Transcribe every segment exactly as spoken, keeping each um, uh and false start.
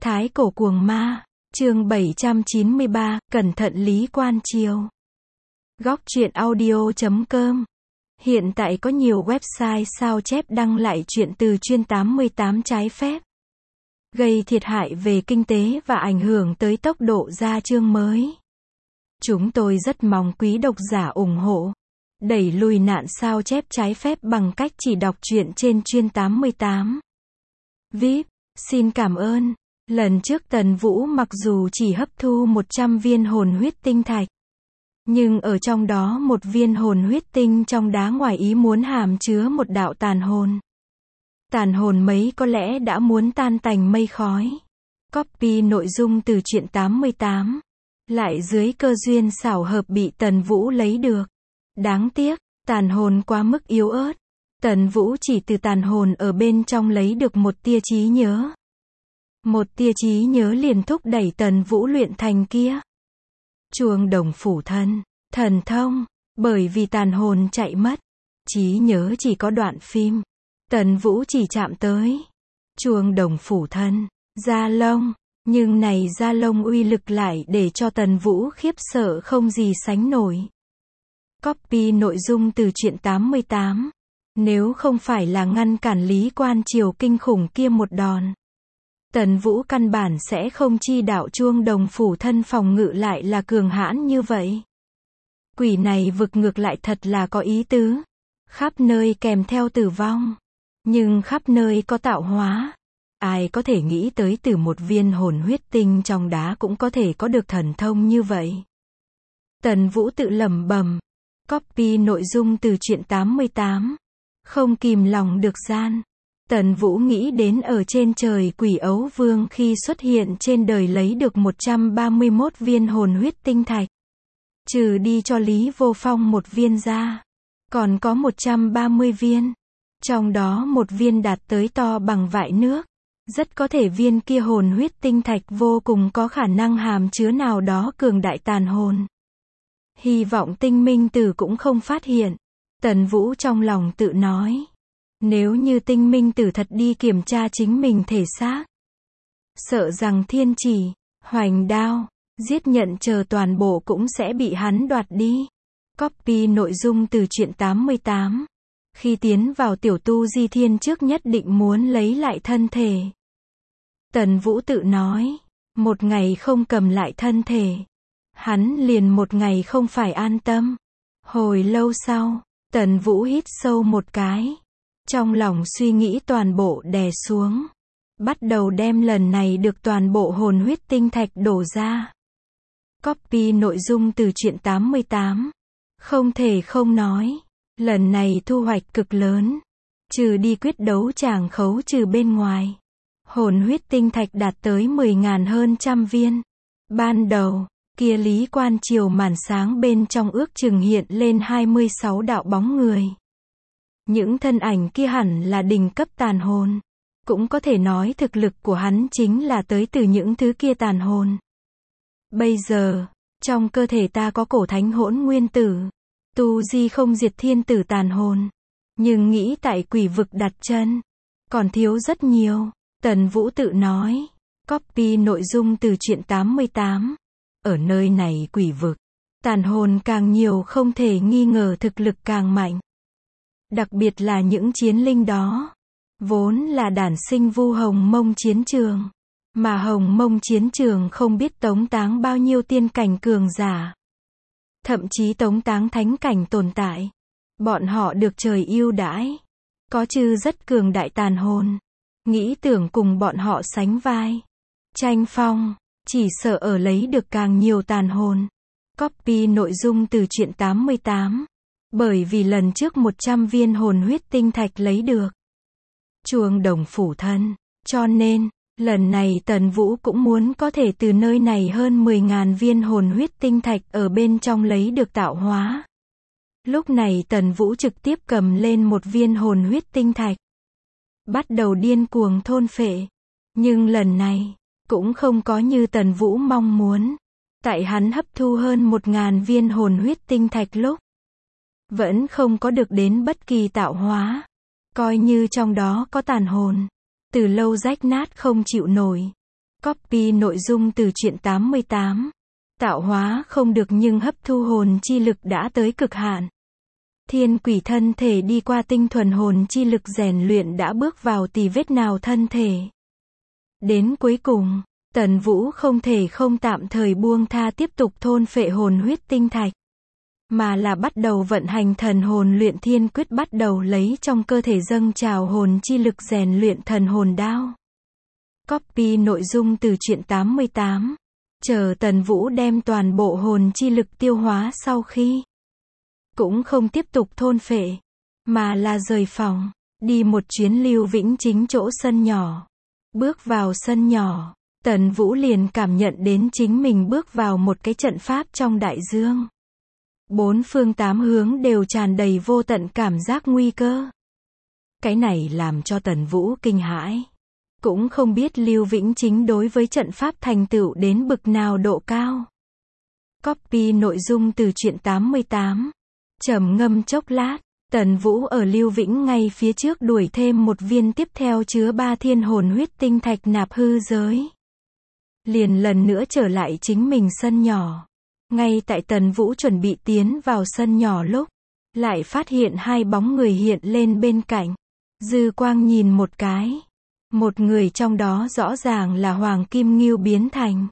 Thái cổ cuồng ma, chương bảy trăm chín mươi ba, cẩn thận Lý Quan Triều. Góc truyện audio chấm com. Hiện tại có nhiều website sao chép đăng lại truyện từ chuyên tám mươi tám trái phép, gây thiệt hại về kinh tế và ảnh hưởng tới tốc độ ra chương mới. Chúng tôi rất mong quý độc giả ủng hộ, đẩy lùi nạn sao chép trái phép bằng cách chỉ đọc truyện trên chuyên tám mươi tám. vê i pê, xin cảm ơn. Lần trước Tần Vũ mặc dù chỉ hấp thu một trăm viên hồn huyết tinh thạch, nhưng ở trong đó một viên hồn huyết tinh trong đá ngoài ý muốn hàm chứa một đạo tàn hồn. Tàn hồn mấy có lẽ đã muốn tan tành mây khói. Copy nội dung từ truyện tám mươi tám. Lại dưới cơ duyên xảo hợp bị Tần Vũ lấy được. Đáng tiếc, tàn hồn quá mức yếu ớt. Tần Vũ chỉ từ tàn hồn ở bên trong lấy được một tia trí nhớ. Một tia trí nhớ liền thúc đẩy Tần Vũ luyện thành kia chuông đồng phủ thân, thần thông. Bởi vì tàn hồn chạy mất, trí nhớ chỉ có đoạn phim. Tần Vũ chỉ chạm tới chuông đồng phủ thân, da lông. Nhưng này da lông uy lực lại để cho Tần Vũ khiếp sợ không gì sánh nổi. Copy nội dung từ truyện tám mươi tám. Nếu không phải là ngăn cản Lý Quan Triều kinh khủng kia một đòn, Tần Vũ căn bản sẽ không chi đạo chuông đồng phủ thân phòng ngự lại là cường hãn như vậy. Quỷ này vực ngược lại thật là có ý tứ. Khắp nơi kèm theo tử vong, nhưng khắp nơi có tạo hóa. Ai có thể nghĩ tới từ một viên hồn huyết tinh trong đá cũng có thể có được thần thông như vậy. Tần Vũ tự lẩm bẩm. Copy nội dung từ truyện tám mươi tám. Không kìm lòng được gian. Tần Vũ nghĩ đến ở trên trời quỷ ấu vương khi xuất hiện trên đời lấy được một trăm ba mươi mốt viên hồn huyết tinh thạch. Trừ đi cho Lý Vô Phong một viên ra, còn có một trăm ba mươi viên. Trong đó một viên đạt tới to bằng vại nước. Rất có thể viên kia hồn huyết tinh thạch vô cùng có khả năng hàm chứa nào đó cường đại tàn hồn. Hy vọng Tinh Minh Tử cũng không phát hiện. Tần Vũ trong lòng tự nói. Nếu như Tinh Minh Tử thật đi kiểm tra chính mình thể xác, sợ rằng thiên chỉ, hoành đao, giết nhận chờ toàn bộ cũng sẽ bị hắn đoạt đi. Copy nội dung từ truyện tám mươi tám. Khi tiến vào tiểu tu di thiên trước nhất định muốn lấy lại thân thể. Tần Vũ tự nói, một ngày không cầm lại thân thể, hắn liền một ngày không phải an tâm. Hồi lâu sau, Tần Vũ hít sâu một cái. Trong lòng suy nghĩ toàn bộ đè xuống. Bắt đầu đem lần này được toàn bộ hồn huyết tinh thạch đổ ra. Copy nội dung từ truyện tám mươi tám. Không thể không nói, lần này thu hoạch cực lớn. Trừ đi quyết đấu tràng khấu trừ bên ngoài, hồn huyết tinh thạch đạt tới mười ngàn hơn trăm viên. Ban đầu, kia Lý Quan Triều màn sáng bên trong ước chừng hiện lên hai mươi sáu đạo bóng người. Những thân ảnh kia hẳn là đỉnh cấp tàn hồn. Cũng có thể nói thực lực của hắn chính là tới từ những thứ kia tàn hồn. Bây giờ, trong cơ thể ta có cổ thánh hỗn nguyên tử, tu di không diệt thiên tử tàn hồn. Nhưng nghĩ tại quỷ vực đặt chân, còn thiếu rất nhiều. Tần Vũ tự nói. Copy nội dung từ truyện tám mươi tám. Ở nơi này quỷ vực, tàn hồn càng nhiều không thể nghi ngờ thực lực càng mạnh. Đặc biệt là những chiến linh đó, vốn là đản sinh Vu Hồng Mông chiến trường. Mà Hồng Mông chiến trường không biết tống táng bao nhiêu tiên cảnh cường giả. Thậm chí tống táng thánh cảnh tồn tại. Bọn họ được trời ưu đãi. Có chư rất cường đại tàn hồn. Nghĩ tưởng cùng bọn họ sánh vai, tranh phong, chỉ sợ ở lấy được càng nhiều tàn hồn. Copy nội dung từ truyện tám mươi tám. Bởi vì lần trước một trăm viên hồn huyết tinh thạch lấy được chuông đồng phủ thân, cho nên, lần này Tần Vũ cũng muốn có thể từ nơi này hơn mười ngàn viên hồn huyết tinh thạch ở bên trong lấy được tạo hóa. Lúc này Tần Vũ trực tiếp cầm lên một viên hồn huyết tinh thạch, bắt đầu điên cuồng thôn phệ. Nhưng lần này, cũng không có như Tần Vũ mong muốn. Tại hắn hấp thu hơn một ngàn viên hồn huyết tinh thạch lúc, vẫn không có được đến bất kỳ tạo hóa. Coi như trong đó có tàn hồn, từ lâu rách nát không chịu nổi. Copy nội dung từ truyện tám mươi tám. Tạo hóa không được nhưng hấp thu hồn chi lực đã tới cực hạn. Thiên quỷ thân thể đi qua tinh thuần hồn chi lực rèn luyện đã bước vào tì vết nào thân thể. Đến cuối cùng, Tần Vũ không thể không tạm thời buông tha tiếp tục thôn phệ hồn huyết tinh thạch, mà là bắt đầu vận hành thần hồn luyện thiên quyết, bắt đầu lấy trong cơ thể dâng trào hồn chi lực rèn luyện thần hồn đao. Copy nội dung từ truyện tám mươi tám. Chờ Tần Vũ đem toàn bộ hồn chi lực tiêu hóa sau khi cũng không tiếp tục thôn phệ, mà là rời phòng, đi một chuyến Lưu Vĩnh Chính chỗ sân nhỏ. Bước vào sân nhỏ, Tần Vũ liền cảm nhận đến chính mình bước vào một cái trận pháp trong đại dương. Bốn phương tám hướng đều tràn đầy vô tận cảm giác nguy cơ. Cái này làm cho Tần Vũ kinh hãi. Cũng không biết Lưu Vĩnh Chính đối với trận pháp thành tựu đến bực nào độ cao. Copy nội dung từ truyện tám mươi tám. Trầm ngâm chốc lát, Tần Vũ ở Lưu Vĩnh ngay phía trước đuổi thêm một viên tiếp theo chứa ba thiên hồn huyết tinh thạch nạp hư giới. Liền lần nữa trở lại chính mình sân nhỏ. Ngay tại Tần Vũ chuẩn bị tiến vào sân nhỏ lúc, lại phát hiện hai bóng người hiện lên bên cạnh. Dư quang nhìn một cái. Một người trong đó rõ ràng là Hoàng Kim Ngưu biến thành.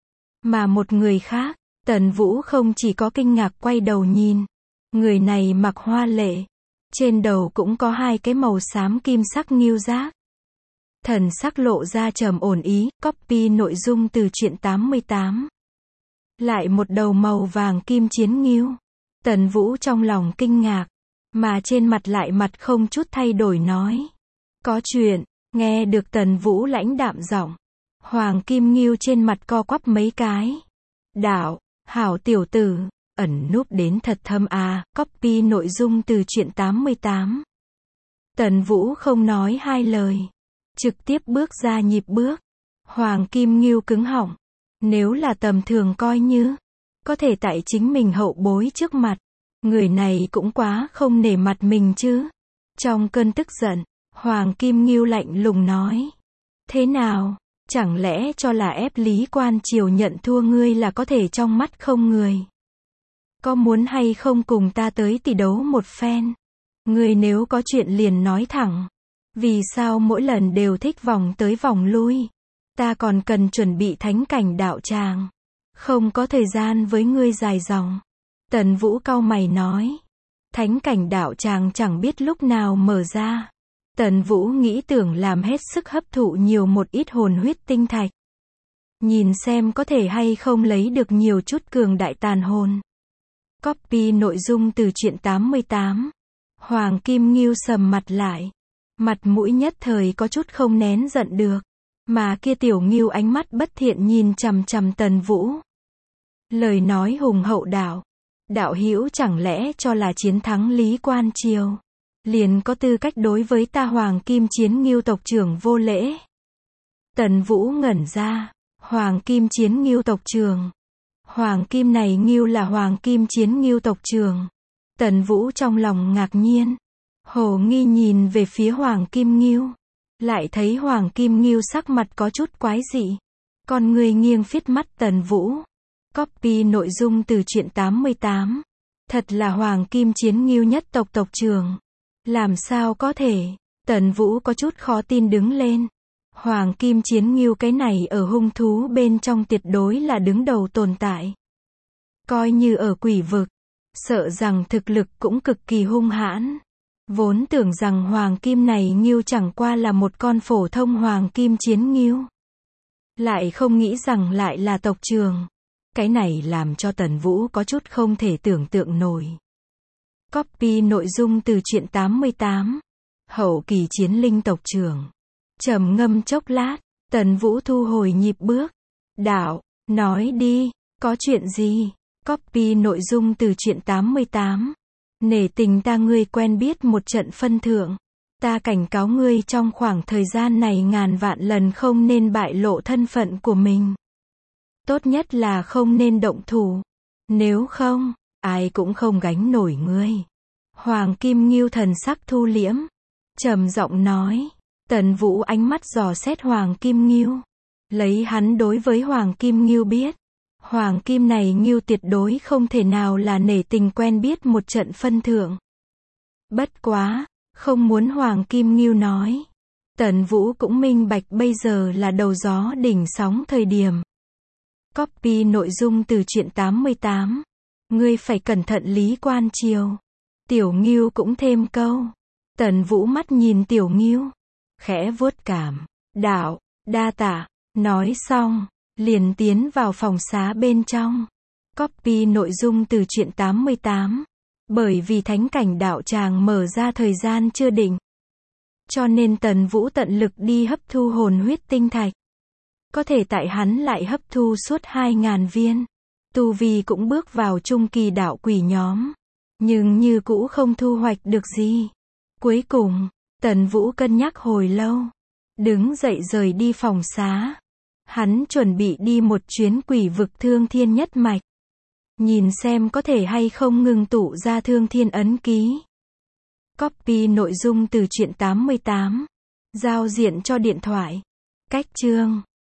Mà một người khác, Tần Vũ không chỉ có kinh ngạc quay đầu nhìn. Người này mặc hoa lệ. Trên đầu cũng có hai cái màu xám kim sắc ngưu giác. Thần sắc lộ ra trầm ổn ý. Copy nội dung từ truyện tám mươi tám. Lại một đầu màu vàng kim chiến ngưu. Tần Vũ trong lòng kinh ngạc, mà trên mặt lại mặt không chút thay đổi nói. Có chuyện. Nghe được Tần Vũ lãnh đạm giọng, Hoàng Kim Ngưu trên mặt co quắp mấy cái. Đạo, hảo tiểu tử, ẩn núp đến thật thâm à. Copy nội dung từ truyện tám mươi tám. Tần Vũ không nói hai lời, trực tiếp bước ra nhịp bước. Hoàng Kim Ngưu cứng họng. Nếu là tầm thường coi như có thể tại chính mình hậu bối trước mặt, người này cũng quá không nể mặt mình chứ. Trong cơn tức giận, Hoàng Kim Ngưu lạnh lùng nói. Thế nào, chẳng lẽ cho là ép Lý Quan Triều nhận thua ngươi là có thể trong mắt không người? Có muốn hay không cùng ta tới tỷ đấu một phen? Ngươi nếu có chuyện liền nói thẳng. Vì sao mỗi lần đều thích vòng tới vòng lui? Ta còn cần chuẩn bị thánh cảnh đạo tràng. Không có thời gian với ngươi dài dòng. Tần Vũ cau mày nói. Thánh cảnh đạo tràng chẳng biết lúc nào mở ra. Tần Vũ nghĩ tưởng làm hết sức hấp thụ nhiều một ít hồn huyết tinh thạch. Nhìn xem có thể hay không lấy được nhiều chút cường đại tàn hồn. Copy nội dung từ truyện tám mươi tám. Hoàng Kim Ngưu sầm mặt lại. Mặt mũi nhất thời có chút không nén giận được. Mà kia tiểu ngưu ánh mắt bất thiện nhìn chằm chằm Tần Vũ. Lời nói hùng hậu đạo. Đạo hữu chẳng lẽ cho là chiến thắng Lý Quan Triều liền có tư cách đối với ta Hoàng Kim Chiến Ngưu tộc trưởng vô lễ? Tần Vũ ngẩn ra. Hoàng Kim Chiến Ngưu tộc trưởng. Hoàng Kim này ngưu là Hoàng Kim Chiến Ngưu tộc trưởng. Tần Vũ trong lòng ngạc nhiên. Hồ nghi nhìn về phía Hoàng Kim Ngưu. Lại thấy Hoàng Kim Ngưu sắc mặt có chút quái dị. Con người nghiêng phiết mắt Tần Vũ. Copy nội dung từ truyện tám mươi tám. Thật là Hoàng Kim Chiến Ngưu nhất tộc tộc trưởng. Làm sao có thể? Tần Vũ có chút khó tin đứng lên. Hoàng Kim Chiến Ngưu cái này ở hung thú bên trong tuyệt đối là đứng đầu tồn tại. Coi như ở quỷ vực, sợ rằng thực lực cũng cực kỳ hung hãn. Vốn tưởng rằng Hoàng Kim này Ngưu chẳng qua là một con phổ thông Hoàng Kim Chiến Ngưu. Lại không nghĩ rằng lại là tộc trưởng. Cái này làm cho Tần Vũ có chút không thể tưởng tượng nổi. Copy nội dung từ truyện tám mươi tám. Hậu kỳ chiến linh tộc trưởng. Trầm ngâm chốc lát, Tần Vũ thu hồi nhịp bước. Đạo, nói đi, có chuyện gì? Copy nội dung từ truyện tám mươi tám. Nể tình ta ngươi quen biết một trận phân thượng. Ta cảnh cáo ngươi trong khoảng thời gian này ngàn vạn lần không nên bại lộ thân phận của mình. Tốt nhất là không nên động thủ. Nếu không, ai cũng không gánh nổi ngươi. Hoàng Kim Ngưu thần sắc thu liễm. Trầm giọng nói. Tần Vũ ánh mắt dò xét Hoàng Kim Ngưu. Lấy hắn đối với Hoàng Kim Ngưu biết. Hoàng Kim này Ngưu tuyệt đối không thể nào là nể tình quen biết một trận phân thượng. Bất quá, không muốn Hoàng Kim Ngưu nói. Tần Vũ cũng minh bạch bây giờ là đầu gió đỉnh sóng thời điểm. Copy nội dung từ truyện tám mươi tám. Ngươi phải cẩn thận Lý Quan Triều. Tiểu Ngưu cũng thêm câu. Tần Vũ mắt nhìn Tiểu Ngưu, khẽ vuốt cảm. Đạo, đa tạ. Nói xong, liền tiến vào phòng xá bên trong. Copy nội dung từ truyện tám mươi tám. Bởi vì thánh cảnh đạo tràng mở ra thời gian chưa định, cho nên Tần Vũ tận lực đi hấp thu hồn huyết tinh thạch. Có thể tại hắn lại hấp thu suốt hai ngàn viên. Tu vi cũng bước vào trung kỳ đạo quỷ nhóm. Nhưng như cũ không thu hoạch được gì. Cuối cùng, Tần Vũ cân nhắc hồi lâu. Đứng dậy rời đi phòng xá. Hắn chuẩn bị đi một chuyến quỷ vực Thương Thiên nhất mạch. Nhìn xem có thể hay không ngừng tụ ra Thương Thiên ấn ký. Copy nội dung từ truyện tám mươi tám. Giao diện cho điện thoại. Cách chương